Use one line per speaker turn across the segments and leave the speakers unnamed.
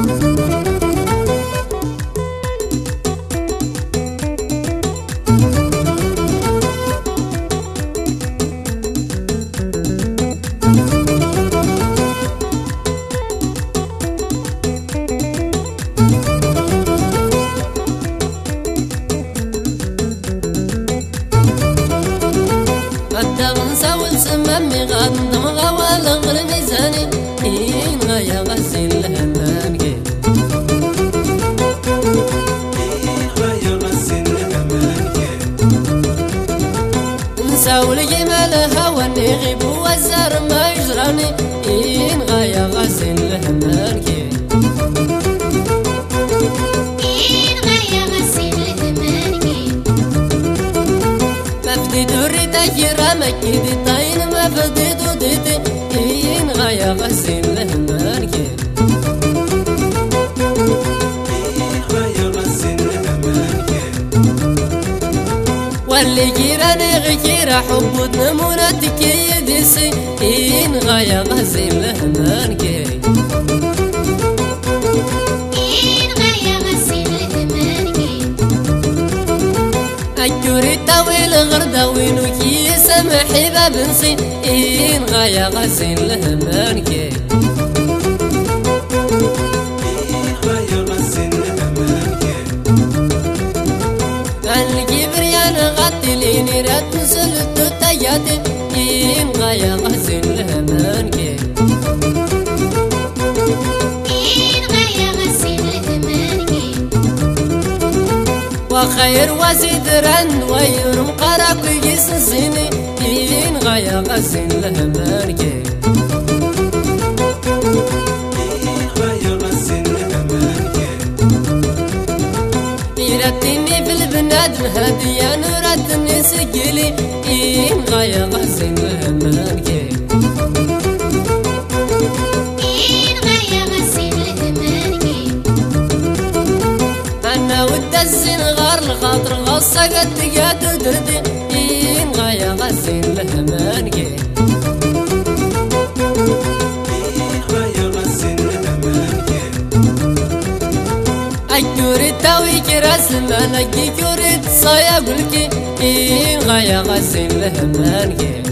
سمامي غنم غوال غرميزاني إين غايا غسيل الهمان كي
إين غايا غسيل الهمان كي
نساو الجمال هوا نغيب والزار ما يجراني إين غايا غسيل الهمان كي
إين غايا غسيل الهمان كي
مفدي دوري تاجرة مكيدي طاين مفدي دوديتي إين غايا غسيل الهمان كي
إين غايا غسيل الهمان كي
واللي جيراني غيرا حبود نمونتك يديسي إين غايا غسيل الهمان كي
إين غايا غسيل الهمان كي
أجوري طويل غردا وينو كي سمحي بابنسي إين غايا غسيل الهمان كي
إين غايا غسيل الهمان كي
الكبريان غطليني رات نسلتو تياتي إين غايا غسيل الهمان كي
إين غايا غسيل الهمان كي
وخير وزيد رن ويرم قراك ويجيس نسيني إين غايا غسيل الهمان كي
إين غايا غسيل الهمان كي
يرتني في البنادم هادية نرتني سجلي إين غايا غسيل الهمان كي
إين غايا غسيل الهمان كي
أنا ود الزنغار الخاطر غصة قد تقاد دردي إين غايا غسيل الهمان كي
إين غايا غسيل الهمان كي
أجوري تاوي كراس مالكي جوري تصايا قلكي إين غايا غسيل الهمان كي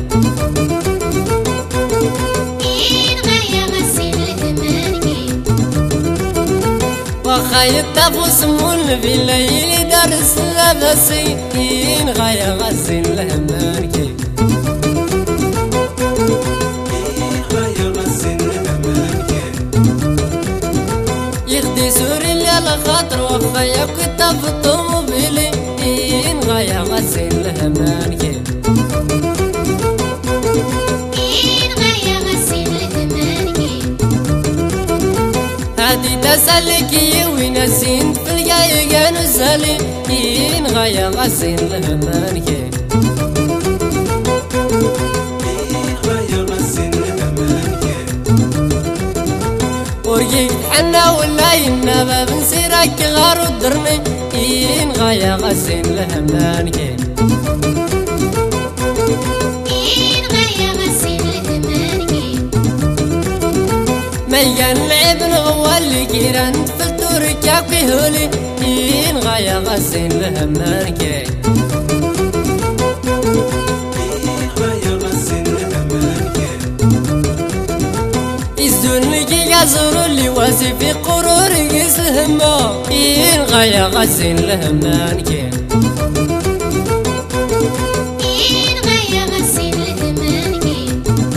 إين غايا غسيل الهمان كي
وخايب تفوس مول في الليل درس لبسي إين غايا غسيل الهمان كي
إين غايا غسيل الهمان كي
يخدي سوري اللي على خاطر وخايا كنت في الطوموبيلي إين غايا غسيل الهمان كي
إين غايا غسيل الهمان كي
هادي تسلكي وينسين في الجايقة نزالي إين غايا غسيل الهمان كي
إين غايا غسيل الهمان كي
ورقيك حنا ولا ينبا بنسيرك غار الدرني إين غايا غسيل الهمان كي
إين غايا غسيل الهمان كي
ميان لعب نغوال كيران تفلتور كاكي هولي إين غايا غسيل الهمان كي
إين غايا غسيل الهمان كي
يزدون لكي يزورو اللي واسي في قرور يقيس الهما إين غايا غسيل الهمان كي
إين غايا غسيل الهمان كي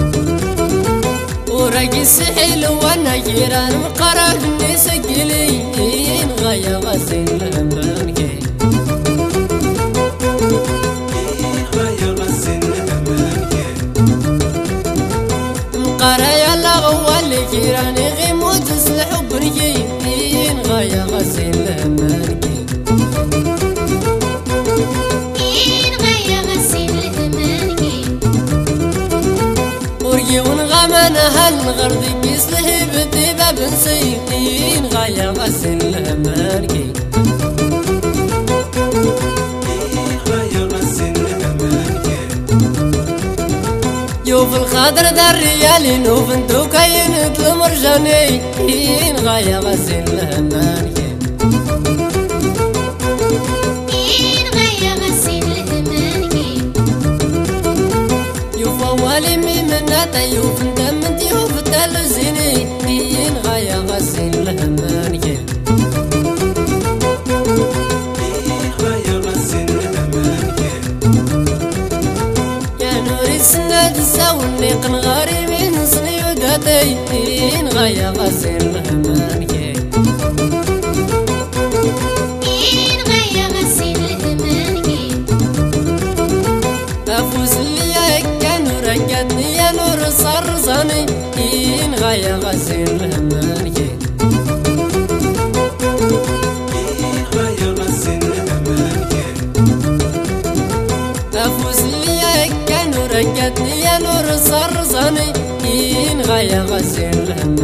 وراقي السحيل وانا جيران مقرب نسجلي إين غايا غسيل الهمان كي
إين غايا غسيل الهمان كي
مقرا يلا غوال جيران غيموت الحب رجي إين غايا غسيل الهمان كي
إين غايا غسيل الهمان كي
ورقي ونغمان هالغرد قيس لهبتي بابنسي إين غايا غسيل الهمان كي
إين غايا غسيل الهمان كي
يوف الخضر دار ريالي نوف انتو كاين المرجاني إين غايا غاية غسل الهمان كين
غاية غسل الهمان كين
يوفا والي ميمنا تيوف ندمت يوف تلزيني غاية غسل الهمان كين
غاية غسل الهمان كين
يا نوري سناد الزاوني قنغاري من صنيوداتي غاية غسل الهمان كين
غاية غسل الهمان كين
أفوز لي كان رقدني يا نور صرصاني غاية غسل الهمان كين
غاية غسل الهمان كين
أفوز لي كان رقدني يا نور صرصاني غاية غسل الهمان